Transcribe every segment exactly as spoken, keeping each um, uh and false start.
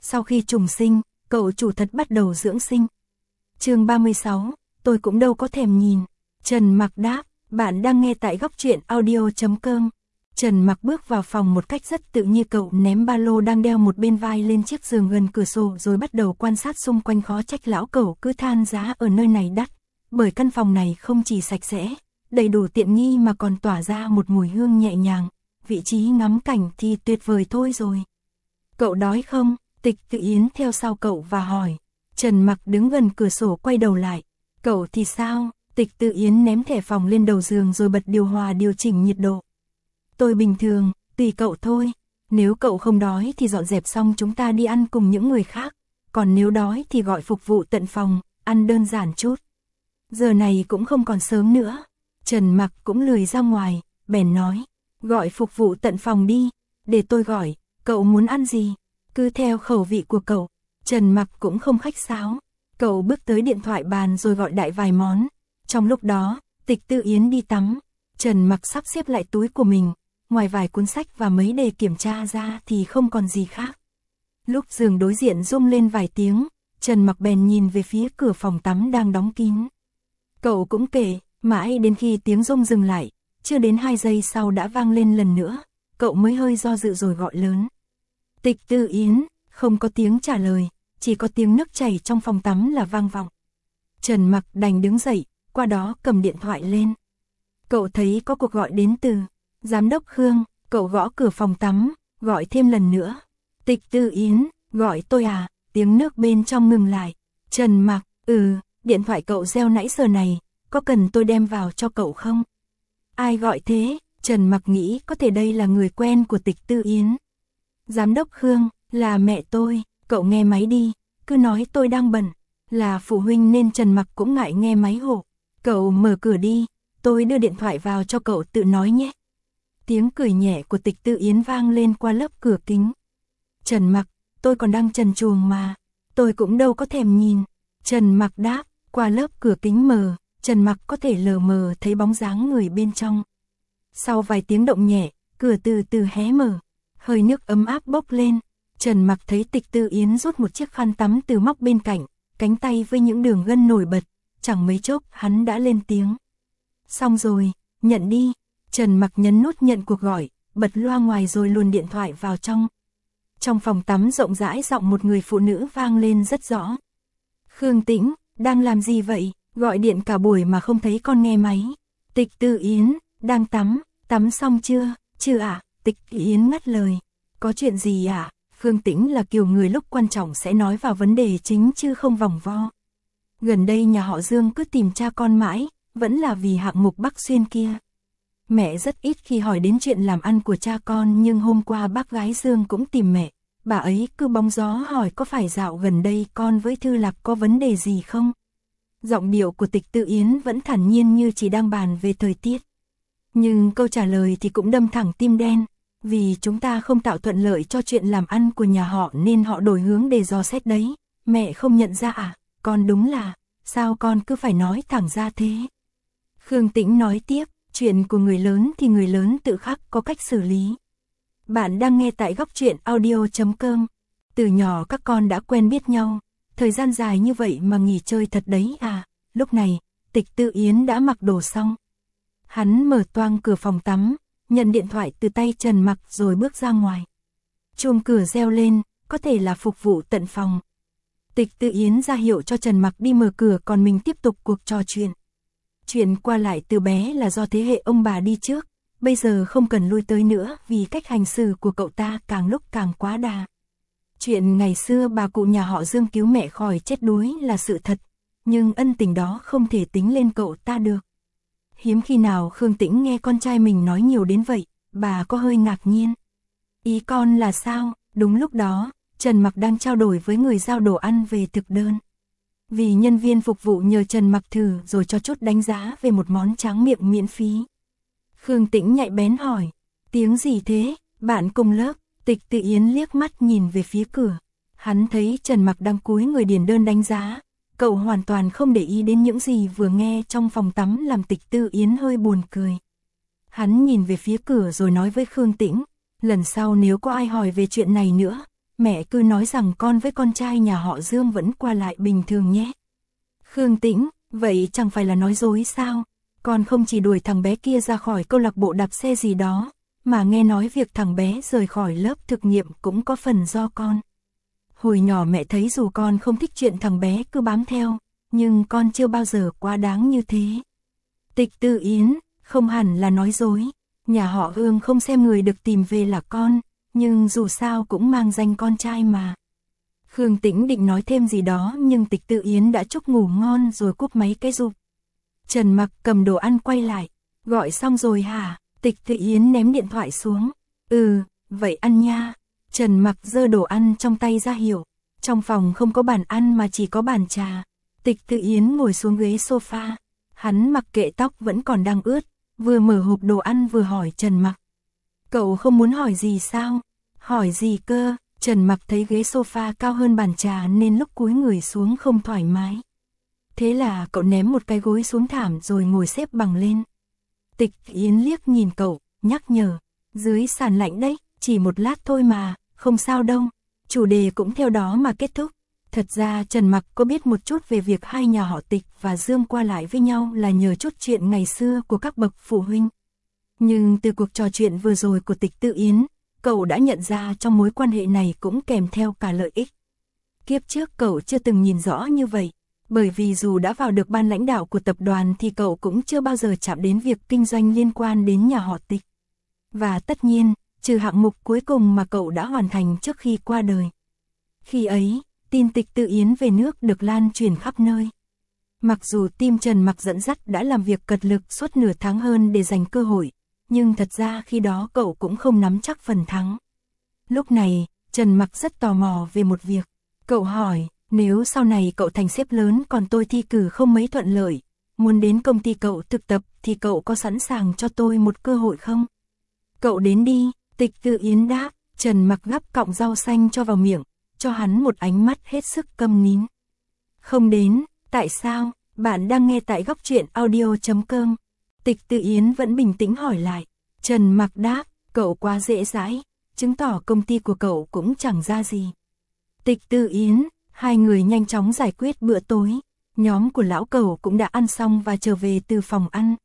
Sau khi trùng sinh, cậu chủ thật bắt đầu dưỡng sinh. Chương ba mươi sáu, tôi cũng đâu có thèm nhìn. Trần Mặc đáp, bạn đang nghe tại góc truyện audio chấm com. Trần Mặc bước vào phòng một cách rất tự nhiên, cậu ném ba lô đang đeo một bên vai lên chiếc giường gần cửa sổ rồi bắt đầu quan sát xung quanh. Khó trách lão cẩu cứ than giá ở nơi này đắt, bởi căn phòng này không chỉ sạch sẽ, đầy đủ tiện nghi mà còn tỏa ra một mùi hương nhẹ nhàng, vị trí ngắm cảnh thì tuyệt vời thôi rồi. Cậu đói không? Tịch Tự Yến theo sau cậu và hỏi. Trần Mặc đứng gần cửa sổ quay đầu lại. Cậu thì sao? Tịch Tự Yến ném thẻ phòng lên đầu giường rồi bật điều hòa điều chỉnh nhiệt độ. Tôi bình thường, tùy cậu thôi. Nếu cậu không đói thì dọn dẹp xong chúng ta đi ăn cùng những người khác. Còn nếu đói thì gọi phục vụ tận phòng, ăn đơn giản chút. Giờ này cũng không còn sớm nữa. Trần Mặc cũng lười ra ngoài, bèn nói. Gọi phục vụ tận phòng đi, để tôi gọi, cậu muốn ăn gì? Cứ theo khẩu vị của cậu. Trần Mặc cũng không khách sáo. Cậu bước tới điện thoại bàn rồi gọi đại vài món. Trong lúc đó, Tịch Tự Yến đi tắm. Trần Mặc sắp xếp lại túi của mình. Ngoài vài cuốn sách và mấy đề kiểm tra ra thì không còn gì khác. Lúc giường đối diện rung lên vài tiếng, Trần Mặc bèn nhìn về phía cửa phòng tắm đang đóng kín. Cậu cũng kể, mãi đến khi tiếng rung dừng lại, chưa đến hai giây sau đã vang lên lần nữa. Cậu mới hơi do dự rồi gọi lớn. Tịch Tự Yến, không có tiếng trả lời, chỉ có tiếng nước chảy trong phòng tắm là vang vọng. Trần Mặc đành đứng dậy, qua đó cầm điện thoại lên. Cậu thấy có cuộc gọi đến từ Giám đốc Khương. Cậu gõ cửa phòng tắm, gọi thêm lần nữa. Tịch Tự Yến, gọi tôi à? Tiếng nước bên trong ngừng lại. Trần Mặc, ừ, điện thoại cậu reo nãy giờ này, có cần tôi đem vào cho cậu không? Ai gọi thế? Trần Mặc nghĩ có thể đây là người quen của Tịch Tự Yến. Giám đốc Khương, là mẹ tôi. Cậu nghe máy đi, cứ nói tôi đang bận. Là phụ huynh nên Trần Mặc cũng ngại nghe máy hộ. Cậu mở cửa đi, tôi đưa điện thoại vào cho cậu tự nói nhé. Tiếng cười nhẹ của Tịch Tự Yến vang lên qua lớp cửa kính. Trần Mặc, tôi còn đang trần truồng mà, tôi cũng đâu có thèm nhìn. Trần Mặc đáp, qua lớp cửa kính mờ, Trần Mặc có thể lờ mờ thấy bóng dáng người bên trong. Sau vài tiếng động nhẹ, cửa từ từ hé mở, hơi nước ấm áp bốc lên. Trần Mặc thấy Tịch Tự Yến rút một chiếc khăn tắm từ móc bên cạnh, cánh tay với những đường gân nổi bật, chẳng mấy chốc hắn đã lên tiếng. Xong rồi, nhận đi. Trần Mặc nhấn nút nhận cuộc gọi, bật loa ngoài rồi luồn điện thoại vào trong. Trong phòng tắm rộng rãi giọng một người phụ nữ vang lên rất rõ. Khương Tĩnh, đang làm gì vậy? Gọi điện cả buổi mà không thấy con nghe máy. Tịch Tự Yến, đang tắm, tắm xong chưa? Chưa ạ. À? Tịch Yến ngắt lời. Có chuyện gì ạ? À? Khương Tĩnh là kiểu người lúc quan trọng sẽ nói vào vấn đề chính chứ không vòng vo. Gần đây nhà họ Dương cứ tìm cha con mãi, vẫn là vì hạng mục Bắc Xuyên kia. Mẹ rất ít khi hỏi đến chuyện làm ăn của cha con, nhưng hôm qua bác gái Dương cũng tìm mẹ. Bà ấy cứ bóng gió hỏi có phải dạo gần đây con với Thư Lạc có vấn đề gì không? Giọng điệu của Tịch Tự Yến vẫn thản nhiên như chỉ đang bàn về thời tiết. Nhưng câu trả lời thì cũng đâm thẳng tim đen. Vì chúng ta không tạo thuận lợi cho chuyện làm ăn của nhà họ nên họ đổi hướng để dò xét đấy. Mẹ không nhận ra à? Con đúng là, sao con cứ phải nói thẳng ra thế? Khương Tĩnh nói tiếp, chuyện của người lớn thì người lớn tự khắc có cách xử lý. Bạn đang nghe tại góc truyện audio chấm com. Từ nhỏ các con đã quen biết nhau, thời gian dài như vậy mà nghỉ chơi thật đấy à? Lúc này, Tịch Tự Yến đã mặc đồ xong. Hắn mở toang cửa phòng tắm, nhận điện thoại từ tay Trần Mặc rồi bước ra ngoài. Chuông cửa reo lên, có thể là phục vụ tận phòng. Tịch Tự Yến ra hiệu cho Trần Mặc đi mở cửa, còn mình tiếp tục cuộc trò chuyện. Chuyện qua lại từ bé là do thế hệ ông bà đi trước, bây giờ không cần lui tới nữa vì cách hành xử của cậu ta càng lúc càng quá đà. Chuyện ngày xưa bà cụ nhà họ Dương cứu mẹ khỏi chết đuối là sự thật, nhưng ân tình đó không thể tính lên cậu ta được. Hiếm khi nào Khương Tĩnh nghe con trai mình nói nhiều đến vậy, bà có hơi ngạc nhiên. Ý con là sao? Đúng lúc đó, Trần Mặc đang trao đổi với người giao đồ ăn về thực đơn. Vì nhân viên phục vụ nhờ Trần Mặc thử rồi cho chút đánh giá về một món tráng miệng miễn phí. Khương Tĩnh nhạy bén hỏi, tiếng gì thế? Bạn cùng lớp. Tịch Tự Yến liếc mắt nhìn về phía cửa. Hắn thấy Trần Mặc đang cúi người điền đơn đánh giá. Cậu hoàn toàn không để ý đến những gì vừa nghe trong phòng tắm làm Tịch Tự Yến hơi buồn cười. Hắn nhìn về phía cửa rồi nói với Khương Tĩnh, lần sau nếu có ai hỏi về chuyện này nữa, mẹ cứ nói rằng con với con trai nhà họ Dương vẫn qua lại bình thường nhé. Khương Tĩnh, vậy chẳng phải là nói dối sao? Con không chỉ đuổi thằng bé kia ra khỏi câu lạc bộ đạp xe gì đó, mà nghe nói việc thằng bé rời khỏi lớp thực nghiệm cũng có phần do con. Hồi nhỏ mẹ thấy dù con không thích chuyện thằng bé cứ bám theo, nhưng con chưa bao giờ quá đáng như thế. Tịch Tư Yến, không hẳn là nói dối, nhà họ Ương không xem người được tìm về là con, nhưng dù sao cũng mang danh con trai mà. Khương Tĩnh định nói thêm gì đó nhưng Tịch Tư Yến đã chúc ngủ ngon rồi cúp máy cái rụp. Trần Mặc cầm đồ ăn quay lại, gọi xong rồi hả? Tịch Tư Yến ném điện thoại xuống. Ừ, vậy ăn nha. Trần Mặc giơ đồ ăn trong tay ra hiệu. Trong phòng không có bàn ăn mà chỉ có bàn trà. Tịch Tư Yến ngồi xuống ghế sofa. Hắn mặc kệ tóc vẫn còn đang ướt, vừa mở hộp đồ ăn vừa hỏi Trần Mặc. Cậu không muốn hỏi gì sao? Hỏi gì cơ? Trần Mặc thấy ghế sofa cao hơn bàn trà nên lúc cúi người xuống không thoải mái. Thế là cậu ném một cái gối xuống thảm rồi ngồi xếp bằng lên. Tịch Yến liếc nhìn cậu, nhắc nhở. Dưới sàn lạnh đấy, chỉ một lát thôi mà, không sao đâu. Chủ đề cũng theo đó mà kết thúc. Thật ra Trần Mặc có biết một chút về việc hai nhà họ Tịch và Dương qua lại với nhau là nhờ chút chuyện ngày xưa của các bậc phụ huynh. Nhưng từ cuộc trò chuyện vừa rồi của Tịch Tư Yến, cậu đã nhận ra trong mối quan hệ này cũng kèm theo cả lợi ích. Kiếp trước cậu chưa từng nhìn rõ như vậy, bởi vì dù đã vào được ban lãnh đạo của tập đoàn thì cậu cũng chưa bao giờ chạm đến việc kinh doanh liên quan đến nhà họ Tịch. Và tất nhiên, trừ hạng mục cuối cùng mà cậu đã hoàn thành trước khi qua đời. Khi ấy, tin Tịch Tư Yến về nước được lan truyền khắp nơi. Mặc dù team Trần Mặc dẫn dắt đã làm việc cật lực suốt nửa tháng hơn để giành cơ hội, nhưng thật ra khi đó cậu cũng không nắm chắc phần thắng. Lúc này, Trần Mặc rất tò mò về một việc. Cậu hỏi, nếu sau này cậu thành sếp lớn còn tôi thi cử không mấy thuận lợi, muốn đến công ty cậu thực tập thì cậu có sẵn sàng cho tôi một cơ hội không? Cậu đến đi, Tịch Tư Yến đáp. Trần Mặc gắp cọng rau xanh cho vào miệng, cho hắn một ánh mắt hết sức câm nín. Không đến, tại sao? Bạn đang nghe tại góc truyện audio chấm com. Tịch Tư Yến vẫn bình tĩnh hỏi lại. Trần Mặc đáp, cậu quá dễ dãi, chứng tỏ công ty của cậu cũng chẳng ra gì. Tịch Tư Yến, hai người nhanh chóng giải quyết bữa tối. Nhóm của lão cẩu cũng đã ăn xong và trở về từ phòng ăn.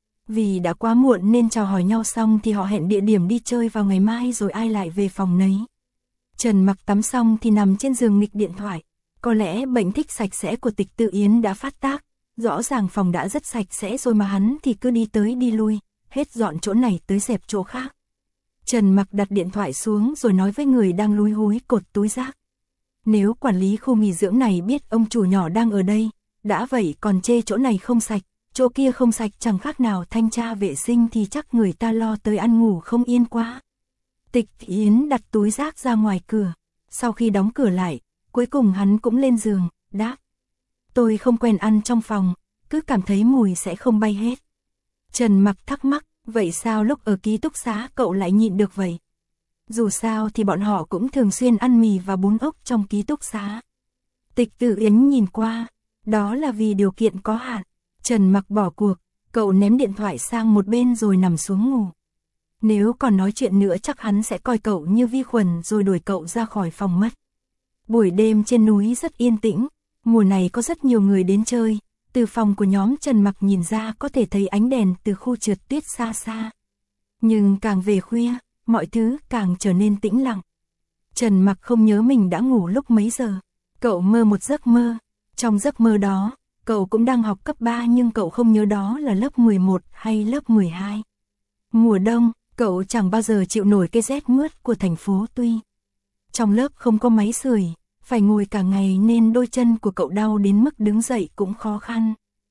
Vì đã quá muộn nên chào hỏi nhau xong thì họ hẹn địa điểm đi chơi vào ngày mai rồi ai lại về phòng nấy. Trần Mặc tắm xong thì nằm trên giường nghịch điện thoại. Có lẽ bệnh thích sạch sẽ của Tịch Tư Yến đã phát tác. Rõ ràng phòng đã rất sạch sẽ rồi mà hắn thì cứ đi tới đi lui, hết dọn chỗ này tới dẹp chỗ khác. Trần Mặc đặt điện thoại xuống rồi nói với người đang lúi húi cột túi rác. Nếu quản lý khu nghỉ dưỡng này biết ông chủ nhỏ đang ở đây, đã vậy còn chê chỗ này không sạch, chỗ kia không sạch chẳng khác nào thanh tra vệ sinh thì chắc người ta lo tới ăn ngủ không yên quá. Tịch Yến đặt túi rác ra ngoài cửa. Sau khi đóng cửa lại, cuối cùng hắn cũng lên giường, đáp. Tôi không quen ăn trong phòng, cứ cảm thấy mùi sẽ không bay hết. Trần Mặc thắc mắc, vậy sao lúc ở ký túc xá cậu lại nhịn được vậy? Dù sao thì bọn họ cũng thường xuyên ăn mì và bún ốc trong ký túc xá. Tịch Tư Yến nhìn qua, đó là vì điều kiện có hạn. Trần Mặc bỏ cuộc, cậu ném điện thoại sang một bên rồi nằm xuống ngủ. Nếu còn nói chuyện nữa chắc hắn sẽ coi cậu như vi khuẩn rồi đuổi cậu ra khỏi phòng mất. Buổi đêm trên núi rất yên tĩnh, mùa này có rất nhiều người đến chơi. Từ phòng của nhóm Trần Mặc nhìn ra có thể thấy ánh đèn từ khu trượt tuyết xa xa. Nhưng càng về khuya, mọi thứ càng trở nên tĩnh lặng. Trần Mặc không nhớ mình đã ngủ lúc mấy giờ. Cậu mơ một giấc mơ. Trong giấc mơ đó, cậu cũng đang học cấp ba nhưng cậu không nhớ đó là lớp mười một hay lớp mười hai. Mùa đông, cậu chẳng bao giờ chịu nổi cái rét mướt của thành phố Tuy. Trong lớp không có máy sưởi, phải ngồi cả ngày nên đôi chân của cậu đau đến mức đứng dậy cũng khó khăn.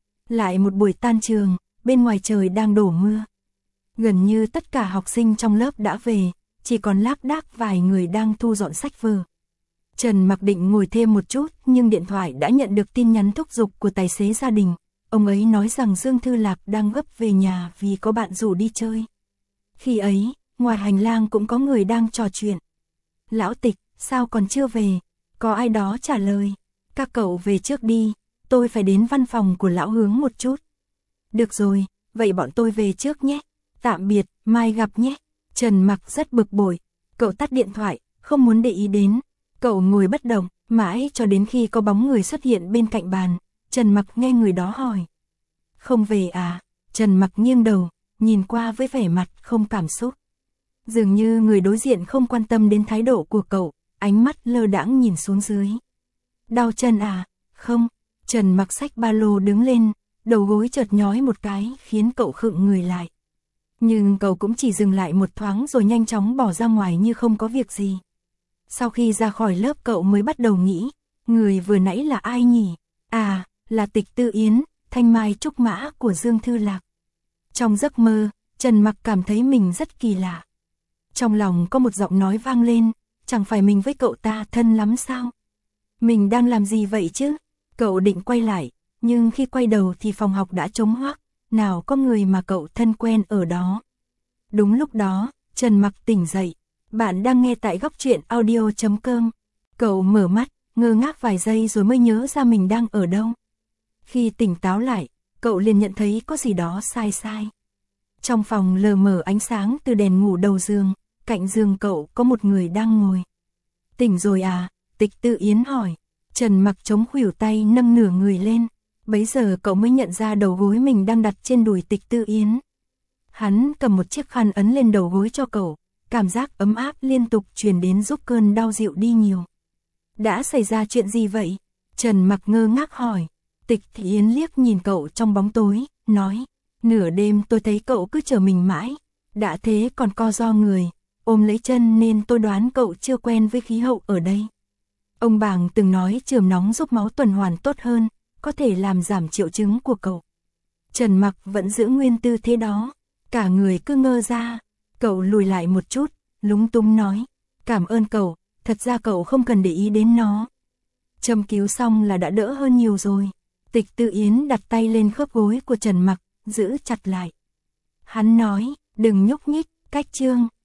Lại một buổi tan trường, bên ngoài trời đang đổ mưa. Gần như tất cả học sinh trong lớp đã về, chỉ còn lác đác vài người đang thu dọn sách vở. Trần Mặc định ngồi thêm một chút nhưng điện thoại đã nhận được tin nhắn thúc giục của tài xế gia đình. Ông ấy nói rằng Dương Thư Lạc đang gấp về nhà vì có bạn rủ đi chơi. Khi ấy, ngoài hành lang cũng có người đang trò chuyện. Lão Tịch, sao còn chưa về? Có ai đó trả lời. Các cậu về trước đi, tôi phải đến văn phòng của lão Hướng một chút. Được rồi, vậy bọn tôi về trước nhé. Tạm biệt, mai gặp nhé. Trần Mặc rất bực bội. Cậu tắt điện thoại, không muốn để ý đến, Cậu ngồi bất động, mãi cho đến khi có bóng người xuất hiện bên cạnh bàn, Trần Mặc nghe người đó hỏi. Không về à? Trần Mặc nghiêng đầu, nhìn qua với vẻ mặt không cảm xúc. Dường như người đối diện không quan tâm đến thái độ của cậu, ánh mắt lơ đãng nhìn xuống dưới. Đau chân à? Không. Trần Mặc xách ba lô đứng lên, đầu gối chợt nhói một cái khiến cậu khựng người lại. Nhưng cậu cũng chỉ dừng lại một thoáng rồi nhanh chóng bỏ ra ngoài như không có việc gì. Sau khi ra khỏi lớp cậu mới bắt đầu nghĩ, người vừa nãy là ai nhỉ? À, là Tịch Tư Yến, thanh mai trúc mã của Dương Thư Lạc. Trong giấc mơ, Trần Mặc cảm thấy mình rất kỳ lạ. Trong lòng có một giọng nói vang lên, chẳng phải mình với cậu ta thân lắm sao? Mình đang làm gì vậy chứ? Cậu định quay lại, nhưng khi quay đầu thì phòng học đã trống hoác, nào có người mà cậu thân quen ở đó. Đúng lúc đó, Trần Mặc tỉnh dậy. Bạn đang nghe tại góc truyện audio chấm com. Cậu mở mắt, ngơ ngác vài giây rồi mới nhớ ra mình đang ở đâu. Khi tỉnh táo lại, cậu liền nhận thấy có gì đó sai sai. Trong phòng lờ mờ ánh sáng từ đèn ngủ đầu giường, cạnh giường cậu có một người đang ngồi. Tỉnh rồi à? Tịch Tư Yến hỏi. Trần Mặc chống khuỷu tay nâng nửa người lên. Bấy giờ cậu mới nhận ra đầu gối mình đang đặt trên đùi Tịch Tư Yến. Hắn cầm một chiếc khăn ấn lên đầu gối cho cậu. Cảm giác ấm áp liên tục truyền đến giúp cơn đau dịu đi nhiều. Đã xảy ra chuyện gì vậy? Trần Mặc ngơ ngác hỏi. Tịch Thị Yến liếc nhìn cậu trong bóng tối, nói. Nửa đêm tôi thấy cậu cứ chờ mình mãi. Đã thế còn co ro người, ôm lấy chân nên tôi đoán cậu chưa quen với khí hậu ở đây. Ông Bàng từng nói chườm nóng giúp máu tuần hoàn tốt hơn, có thể làm giảm triệu chứng của cậu. Trần Mặc vẫn giữ nguyên tư thế đó, cả người cứ ngơ ra. Cậu lùi lại một chút, lúng túng nói. Cảm ơn cậu, thật ra cậu không cần để ý đến nó. Châm cứu xong là đã đỡ hơn nhiều rồi. Tịch Tư Yến đặt tay lên khớp gối của Trần Mặc, giữ chặt lại. Hắn nói, đừng nhúc nhích, cách chương.